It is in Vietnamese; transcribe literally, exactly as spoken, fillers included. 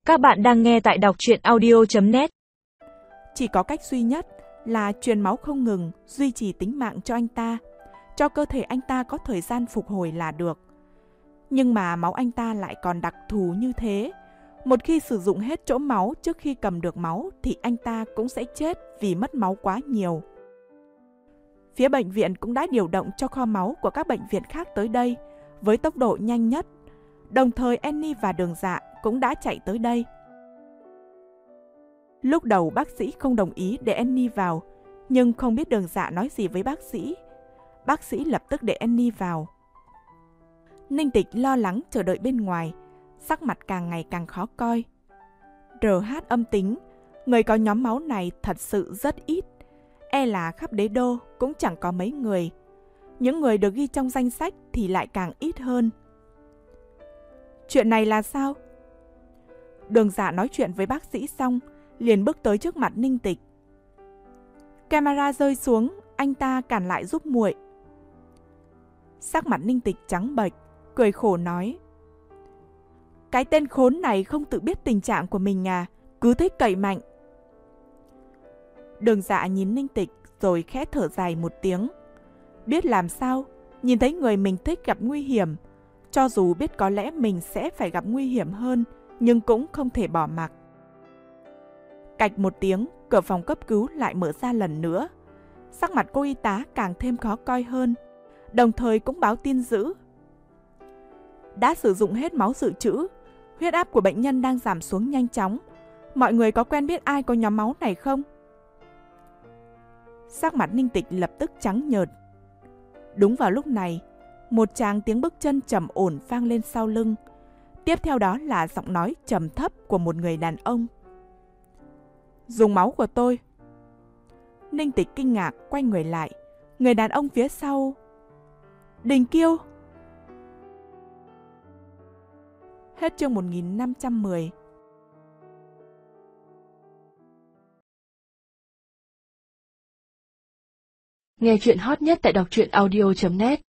Các bạn đang nghe tại đọc truyện audio chấm net. Chỉ có cách duy nhất là truyền máu không ngừng, duy trì tính mạng cho anh ta, cho cơ thể anh ta có thời gian phục hồi là được. Nhưng mà máu anh ta lại còn đặc thù như thế. Một khi sử dụng hết chỗ máu trước khi cầm được máu thì anh ta cũng sẽ chết vì mất máu quá nhiều. Phía bệnh viện cũng đã điều động cho kho máu của các bệnh viện khác tới đây với tốc độ nhanh nhất. Đồng thời Annie và Đường Dạ cũng đã chạy tới đây. Lúc đầu bác sĩ không đồng ý để Annie vào, nhưng không biết Đường Dạ nói gì với bác sĩ. Bác sĩ lập tức để Annie vào. Ninh Tịch lo lắng chờ đợi bên ngoài, sắc mặt càng ngày càng khó coi. rờ hát âm tính, người có nhóm máu này thật sự rất ít. E là khắp đế đô cũng chẳng có mấy người. Những người được ghi trong danh sách thì lại càng ít hơn. Chuyện này là sao? Đường Dạ nói chuyện với bác sĩ xong, liền bước tới trước mặt Ninh Tịch. Camera rơi xuống, anh ta cản lại giúp muội. Sắc mặt Ninh Tịch trắng bệch, cười khổ nói: Cái tên khốn này không tự biết tình trạng của mình à, cứ thích cậy mạnh. Đường Dạ nhìn Ninh Tịch rồi khẽ thở dài một tiếng. Biết làm sao, nhìn thấy người mình thích gặp nguy hiểm, cho dù biết có lẽ mình sẽ phải gặp nguy hiểm hơn, nhưng cũng không thể bỏ mặc. Cạch một tiếng, cửa phòng cấp cứu lại mở ra lần nữa. Sắc mặt cô y tá càng thêm khó coi hơn, đồng thời cũng báo tin dữ. Đã sử dụng hết máu dự trữ, huyết áp của bệnh nhân đang giảm xuống nhanh chóng. Mọi người có quen biết ai có nhóm máu này không? Sắc mặt Ninh Tịch lập tức trắng nhợt. Đúng vào lúc này, một tràng tiếng bước chân trầm ổn vang lên sau lưng. Tiếp theo đó là giọng nói trầm thấp của một người đàn ông. Dùng máu của tôi. Ninh Tịch kinh ngạc quay người lại. Người đàn ông phía sau. Đình Kiêu. Hết chương một nghìn năm trăm mười. Nghe chuyện hot nhất tại đọc truyện audio chấm net.